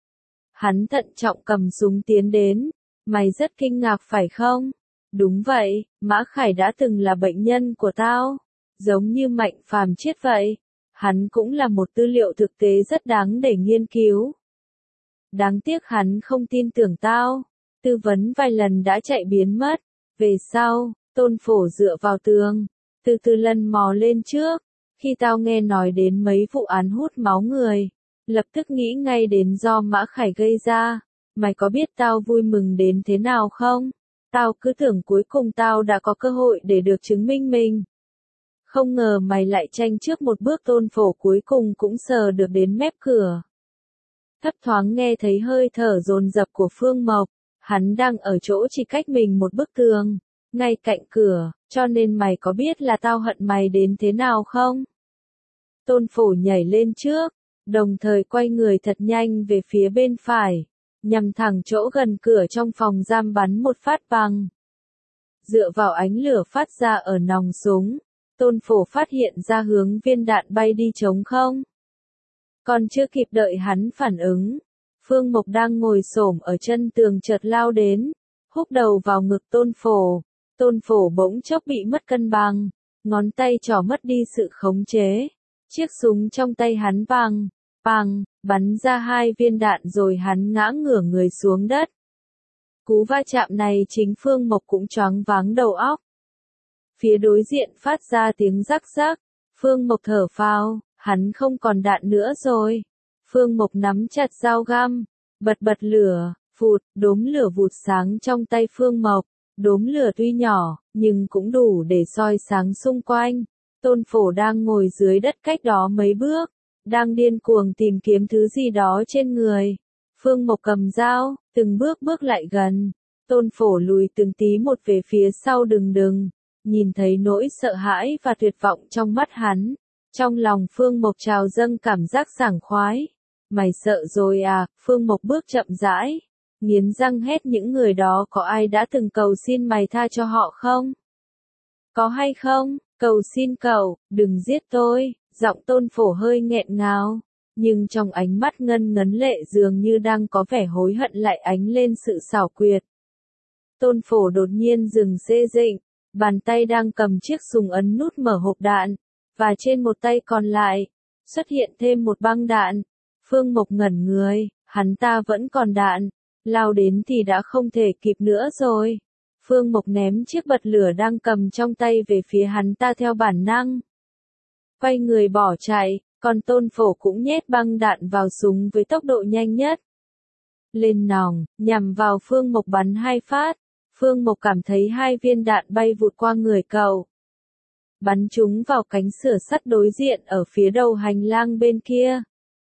Hắn thận trọng cầm súng tiến đến. Mày rất kinh ngạc phải không? Đúng vậy, Mã Khải đã từng là bệnh nhân của tao. Giống như Mạnh Phàm Chiết vậy. Hắn cũng là một tư liệu thực tế rất đáng để nghiên cứu. Đáng tiếc hắn không tin tưởng tao. Tư vấn vài lần đã chạy biến mất. Về sau, Tôn Phổ dựa vào tường, từ từ lần mò lên trước. Khi tao nghe nói đến mấy vụ án hút máu người, lập tức nghĩ ngay đến do Mã Khải gây ra. Mày có biết tao vui mừng đến thế nào không? Tao cứ tưởng cuối cùng tao đã có cơ hội để được chứng minh mình. Không ngờ mày lại tranh trước một bước. Tôn Phổ cuối cùng cũng sờ được đến mép cửa. Thấp thoáng nghe thấy hơi thở dồn dập của Phương Mộc. Hắn đang ở chỗ chỉ cách mình một bức tường, ngay cạnh cửa, cho nên mày có biết là tao hận mày đến thế nào không? Tôn Phổ nhảy lên trước, đồng thời quay người thật nhanh về phía bên phải, nhằm thẳng chỗ gần cửa trong phòng giam bắn một phát bằng. Dựa vào ánh lửa phát ra ở nòng súng, Tôn Phổ phát hiện ra hướng viên đạn bay đi trống không. Còn chưa kịp đợi hắn phản ứng, Phương Mộc đang ngồi xổm ở chân tường chợt lao đến, húc đầu vào ngực Tôn Phổ. Tôn Phổ bỗng chốc bị mất cân bằng, ngón tay trỏ mất đi sự khống chế. Chiếc súng trong tay hắn bang, bang, bắn ra hai viên đạn rồi hắn ngã ngửa người xuống đất. Cú va chạm này chính Phương Mộc cũng choáng váng đầu óc. Phía đối diện phát ra tiếng rắc rắc, Phương Mộc thở phào, hắn không còn đạn nữa rồi. Phương Mộc nắm chặt dao găm, bật bật lửa, phụt, đốm lửa vụt sáng trong tay Phương Mộc. Đốm lửa tuy nhỏ, nhưng cũng đủ để soi sáng xung quanh. Tôn Phổ đang ngồi dưới đất cách đó mấy bước, đang điên cuồng tìm kiếm thứ gì đó trên người. Phương Mộc cầm dao, từng bước bước lại gần. Tôn Phổ lùi từng tí một về phía sau đừng đừng, nhìn thấy nỗi sợ hãi và tuyệt vọng trong mắt hắn. Trong lòng Phương Mộc trào dâng cảm giác sảng khoái. Mày sợ rồi à? Phương Mộc bước chậm rãi, nghiến răng hét, những người đó có ai đã từng cầu xin mày tha cho họ không? Có hay không? Cầu xin cậu, đừng giết tôi. Giọng Tôn Phổ hơi nghẹn ngào, nhưng trong ánh mắt ngân ngấn lệ dường như đang có vẻ hối hận lại ánh lên sự xảo quyệt. Tôn Phổ đột nhiên dừng xê dịch, bàn tay đang cầm chiếc súng ấn nút mở hộp đạn, và trên một tay còn lại, xuất hiện thêm một băng đạn. Phương Mộc ngẩn người, hắn ta vẫn còn đạn, lao đến thì đã không thể kịp nữa rồi. Phương Mộc ném chiếc bật lửa đang cầm trong tay về phía hắn ta theo bản năng. Quay người bỏ chạy, còn Tôn Phổ cũng nhét băng đạn vào súng với tốc độ nhanh nhất. Lên nòng, nhằm vào Phương Mộc bắn hai phát. Phương Mộc cảm thấy hai viên đạn bay vụt qua người cậu, bắn chúng vào cánh sửa sắt đối diện ở phía đầu hành lang bên kia.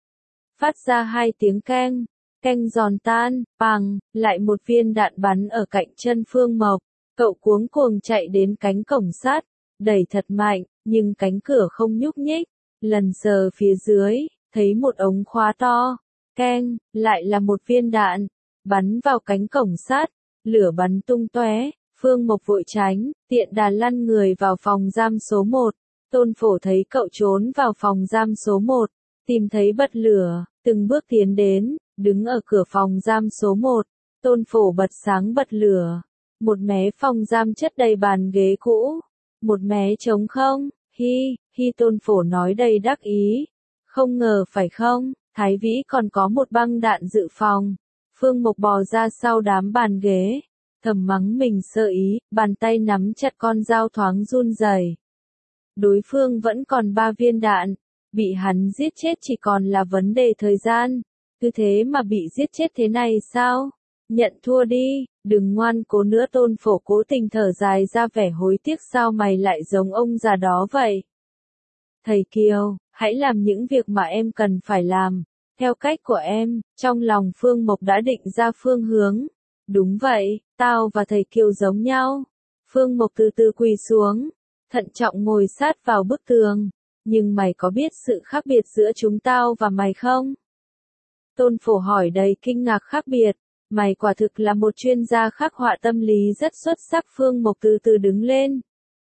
Phát ra hai tiếng keng, keng giòn tan, bang, lại một viên đạn bắn ở cạnh chân Phương Mộc. Cậu cuống cuồng chạy đến cánh cổng sắt, đẩy thật mạnh, nhưng cánh cửa không nhúc nhích. Lần sờ phía dưới, thấy một ống khóa to, keng, lại là một viên đạn, bắn vào cánh cổng sắt, lửa bắn tung tóe. Phương Mộc vội tránh, tiện đà lăn người vào phòng giam số một. Tôn Phổ thấy cậu trốn vào phòng giam số một, tìm thấy bật lửa, từng bước tiến đến, đứng ở cửa phòng giam số một. Tôn Phổ bật sáng bật lửa. Một mé phòng giam chất đầy bàn ghế cũ, một mé trống không. Hi, hi, Tôn Phổ nói đầy đắc ý. Không ngờ phải không, Thái Vĩ còn có một băng đạn dự phòng. Phương Mộc bò ra sau đám bàn ghế, thầm mắng mình sơ ý, bàn tay nắm chặt con dao thoáng run rẩy. Đối phương vẫn còn ba viên đạn, bị hắn giết chết chỉ còn là vấn đề thời gian. Cứ thế mà bị giết chết thế này sao? Nhận thua đi, đừng ngoan cố nữa. Tôn Phổ cố tình thở dài ra vẻ hối tiếc, sao mày lại giống ông già đó vậy? Thầy Kiều, hãy làm những việc mà em cần phải làm, theo cách của em. Trong lòng Phương Mộc đã định ra phương hướng. Đúng vậy, tao và thầy Kiều giống nhau. Phương Mộc từ từ quỳ xuống, thận trọng ngồi sát vào bức tường. Nhưng mày có biết sự khác biệt giữa chúng tao và mày không? Tôn Phổ hỏi đầy kinh ngạc. Khác biệt? Mày quả thực là một chuyên gia khắc họa tâm lý rất xuất sắc. Phương Mộc từ từ đứng lên,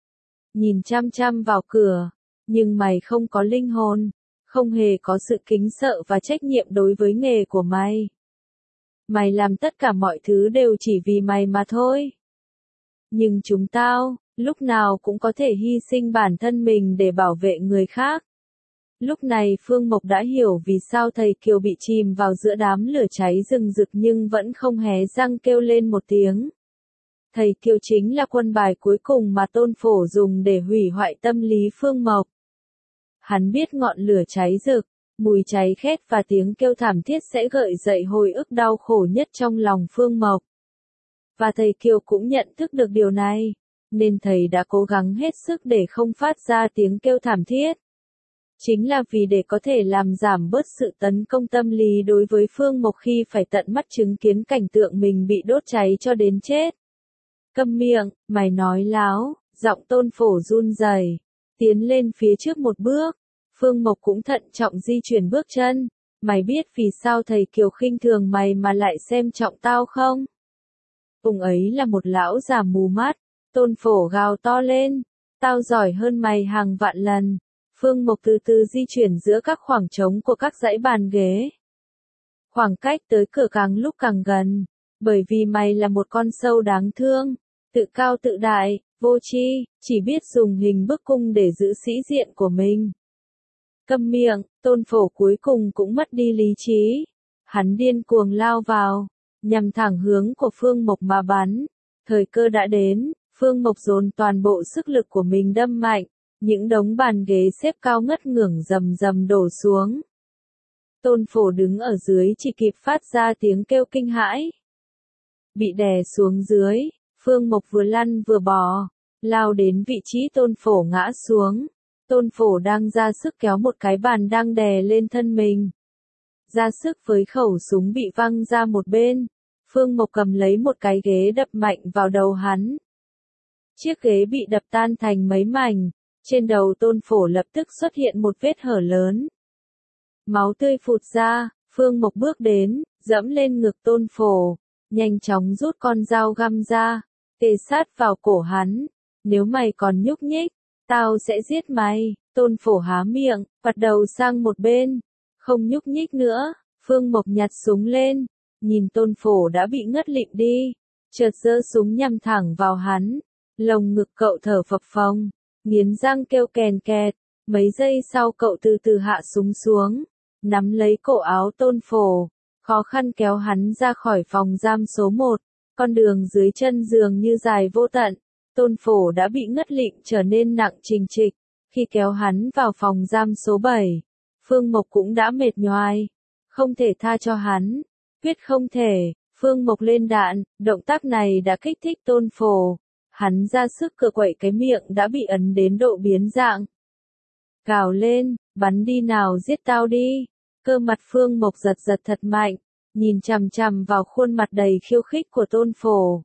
nhìn chăm chăm vào cửa. Nhưng mày không có linh hồn, không hề có sự kính sợ và trách nhiệm đối với nghề của mày. Mày làm tất cả mọi thứ đều chỉ vì mày mà thôi. Nhưng chúng tao, lúc nào cũng có thể hy sinh bản thân mình để bảo vệ người khác. Lúc này Phương Mộc đã hiểu vì sao thầy Kiều bị chìm vào giữa đám lửa cháy rừng rực nhưng vẫn không hé răng kêu lên một tiếng. Thầy Kiều chính là quân bài cuối cùng mà Tôn Phổ dùng để hủy hoại tâm lý Phương Mộc. Hắn biết ngọn lửa cháy rực, mùi cháy khét và tiếng kêu thảm thiết sẽ gợi dậy hồi ức đau khổ nhất trong lòng Phương Mộc. Và thầy Kiều cũng nhận thức được điều này, nên thầy đã cố gắng hết sức để không phát ra tiếng kêu thảm thiết. Chính là vì để có thể làm giảm bớt sự tấn công tâm lý đối với Phương Mộc khi phải tận mắt chứng kiến cảnh tượng mình bị đốt cháy cho đến chết. Câm miệng, mày nói láo, giọng Tôn Phổ run rẩy, tiến lên phía trước một bước. Phương Mộc cũng thận trọng di chuyển bước chân. Mày biết vì sao thầy Kiều khinh thường mày mà lại xem trọng tao không? Ông ấy là một lão già mù mắt. Tôn Phổ gào to lên. Tao giỏi hơn mày hàng vạn lần. Phương Mộc từ từ di chuyển giữa các khoảng trống của các dãy bàn ghế. Khoảng cách tới cửa càng lúc càng gần. Bởi vì mày là một con sâu đáng thương, tự cao tự đại, vô tri, chỉ biết dùng hình bức cung để giữ sĩ diện của mình. Câm miệng, Tôn Phổ cuối cùng cũng mất đi lý trí. Hắn điên cuồng lao vào, nhằm thẳng hướng của Phương Mộc mà bắn. Thời cơ đã đến, Phương Mộc dồn toàn bộ sức lực của mình đâm mạnh. Những đống bàn ghế xếp cao ngất ngưởng rầm rầm đổ xuống. Tôn Phổ đứng ở dưới chỉ kịp phát ra tiếng kêu kinh hãi. Bị đè xuống dưới, Phương Mộc vừa lăn vừa bò, lao đến vị trí Tôn Phổ ngã xuống. Tôn Phổ đang ra sức kéo một cái bàn đang đè lên thân mình. Ra sức với khẩu súng bị văng ra một bên. Phương Mộc cầm lấy một cái ghế đập mạnh vào đầu hắn. Chiếc ghế bị đập tan thành mấy mảnh. Trên đầu Tôn Phổ lập tức xuất hiện một vết hở lớn. Máu tươi phụt ra, Phương Mộc bước đến, dẫm lên ngực Tôn Phổ, nhanh chóng rút con dao găm ra, kề sát vào cổ hắn. Nếu mày còn nhúc nhích, tao sẽ giết mày. Tôn Phổ há miệng, vặt đầu sang một bên, không nhúc nhích nữa. Phương Mộc nhặt súng lên, nhìn Tôn Phổ đã bị ngất lịm đi, chợt giơ súng nhắm thẳng vào hắn. Lồng ngực cậu thở phập phồng, nghiến răng kêu kèn kẹt. Mấy giây sau cậu từ từ hạ súng xuống, nắm lấy cổ áo Tôn Phổ, khó khăn kéo hắn ra khỏi phòng giam số một. Con đường dưới chân giường như dài vô tận. Tôn Phổ đã bị ngất lịm trở nên nặng trịch trịch. Khi kéo hắn vào phòng giam số bảy, Phương Mộc cũng đã mệt nhoài. Không thể tha cho hắn. Quyết không thể. Phương Mộc lên đạn, động tác này đã kích thích Tôn Phổ. Hắn ra sức cựa quậy cái miệng đã bị ấn đến độ biến dạng. Gào lên, bắn đi nào, giết tao đi. Cơ mặt Phương Mộc giật giật thật mạnh, nhìn chằm chằm vào khuôn mặt đầy khiêu khích của Tôn Phổ.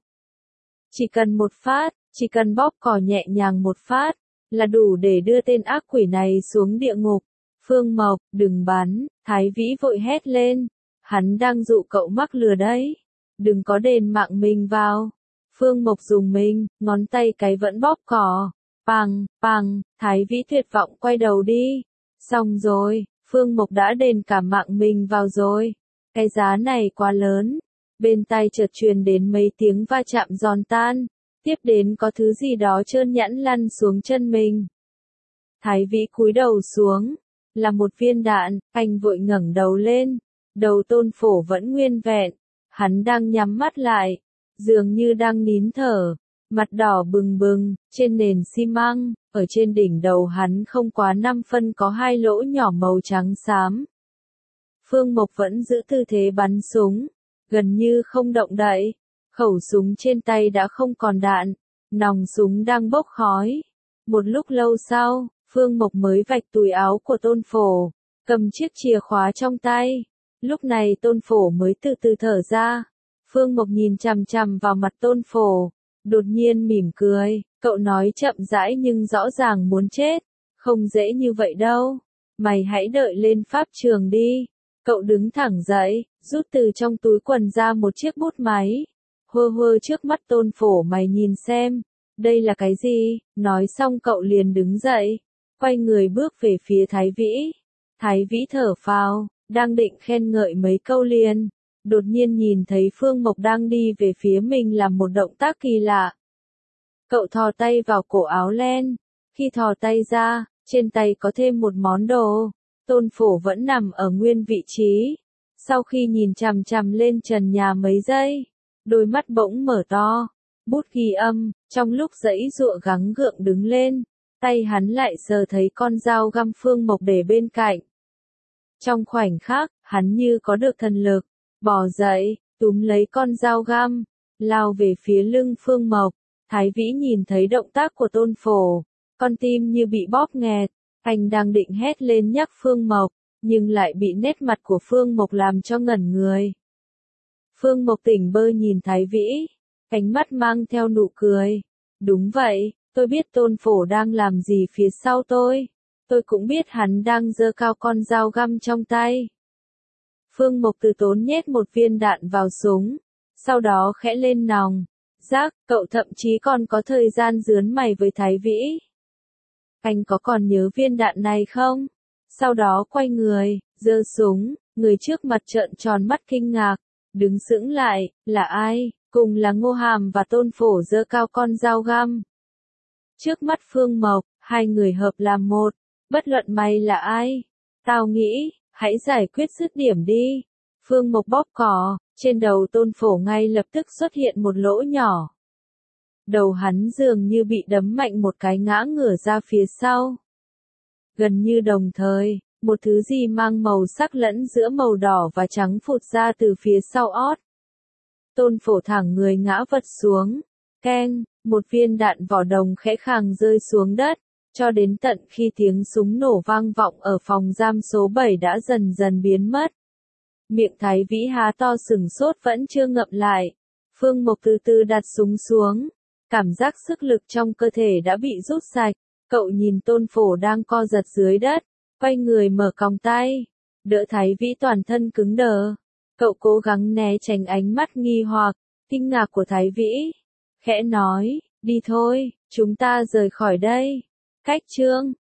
Chỉ cần một phát, chỉ cần bóp cò nhẹ nhàng một phát, là đủ để đưa tên ác quỷ này xuống địa ngục. Phương Mộc, đừng bắn, Thái Vĩ vội hét lên. Hắn đang dụ cậu mắc lừa đấy. Đừng có đền mạng mình vào. Phương Mộc dùng mình, ngón tay cái vẫn bóp cò. Pằng, pằng, Thái Vĩ tuyệt vọng quay đầu đi. Xong rồi, Phương Mộc đã đền cả mạng mình vào rồi. Cái giá này quá lớn. Bên tai chợt truyền đến mấy tiếng va chạm giòn tan. Tiếp đến có thứ gì đó trơn nhẵn lăn xuống chân mình. Thái Vĩ cúi đầu xuống. Là một viên đạn, anh vội ngẩng đầu lên. Đầu Tôn Phổ vẫn nguyên vẹn. Hắn đang nhắm mắt lại. Dường như đang nín thở. Mặt đỏ bừng bừng, trên nền xi măng, ở trên đỉnh đầu hắn không quá năm phân có hai lỗ nhỏ màu trắng xám. Phương Mộc vẫn giữ tư thế bắn súng, gần như không động đậy. Khẩu súng trên tay đã không còn đạn, nòng súng đang bốc khói. Một lúc lâu sau, Phương Mộc mới vạch túi áo của Tôn Phổ, cầm chiếc chìa khóa trong tay. Lúc này Tôn Phổ mới từ từ thở ra. Phương Mộc nhìn chằm chằm vào mặt Tôn Phổ, đột nhiên mỉm cười. Cậu nói chậm rãi nhưng rõ ràng muốn chết. Không dễ như vậy đâu. Mày hãy đợi lên pháp trường đi. Cậu đứng thẳng dậy, rút từ trong túi quần ra một chiếc bút máy. Hơ hơ trước mắt Tôn Phổ, mày nhìn xem. Đây là cái gì? Nói xong cậu liền đứng dậy, quay người bước về phía Thái Vĩ. Thái Vĩ thở phào, đang định khen ngợi mấy câu liền. Đột nhiên nhìn thấy Phương Mộc đang đi về phía mình làm một động tác kỳ lạ. Cậu thò tay vào cổ áo len. Khi thò tay ra, trên tay có thêm một món đồ. Tôn Phổ vẫn nằm ở nguyên vị trí. Sau khi nhìn chằm chằm lên trần nhà mấy giây, đôi mắt bỗng mở to, bút ghi âm, trong lúc giãy giụa gắng gượng đứng lên, tay hắn lại sờ thấy con dao găm Phương Mộc để bên cạnh. Trong khoảnh khắc, hắn như có được thần lực, bò dậy, túm lấy con dao găm, lao về phía lưng Phương Mộc. Thái Vĩ nhìn thấy động tác của Tôn Phổ, con tim như bị bóp nghẹt, anh đang định hét lên nhắc Phương Mộc, nhưng lại bị nét mặt của Phương Mộc làm cho ngẩn người. Phương Mộc tỉnh bơ nhìn Thái Vĩ, ánh mắt mang theo nụ cười. Đúng vậy, tôi biết Tôn Phổ đang làm gì phía sau tôi. Tôi cũng biết hắn đang giơ cao con dao găm trong tay. Phương Mộc từ tốn nhét một viên đạn vào súng, sau đó khẽ lên nòng. Giác, cậu thậm chí còn có thời gian rướn mày với Thái Vĩ. Anh có còn nhớ viên đạn này không? Sau đó quay người, giơ súng, người trước mặt trợn tròn mắt kinh ngạc, đứng sững lại, là ai? Cùng là Ngô Hàm và Tôn Phổ giơ cao con dao găm. Trước mắt Phương Mộc, hai người hợp làm một, bất luận mày là ai. Tao nghĩ, hãy giải quyết dứt điểm đi. Phương Mộc bóp cò, trên đầu Tôn Phổ ngay lập tức xuất hiện một lỗ nhỏ. Đầu hắn dường như bị đấm mạnh một cái ngã ngửa ra phía sau. Gần như đồng thời, một thứ gì mang màu sắc lẫn giữa màu đỏ và trắng phụt ra từ phía sau ót. Tôn Phổ thẳng người ngã vật xuống. Keng, một viên đạn vỏ đồng khẽ khàng rơi xuống đất, cho đến tận khi tiếng súng nổ vang vọng ở phòng giam số bảy đã dần dần biến mất. Miệng Thái Vĩ há to sừng sốt vẫn chưa ngậm lại. Phương Mộc từ từ đặt súng xuống. Cảm giác sức lực trong cơ thể đã bị rút sạch. Cậu nhìn Tôn Phổ đang co giật dưới đất, quay người mở còng tay, đỡ Thái Vĩ toàn thân cứng đờ. Cậu cố gắng né tránh ánh mắt nghi hoặc, kinh ngạc của Thái Vĩ. Khẽ nói, đi thôi, chúng ta rời khỏi đây. Cách chương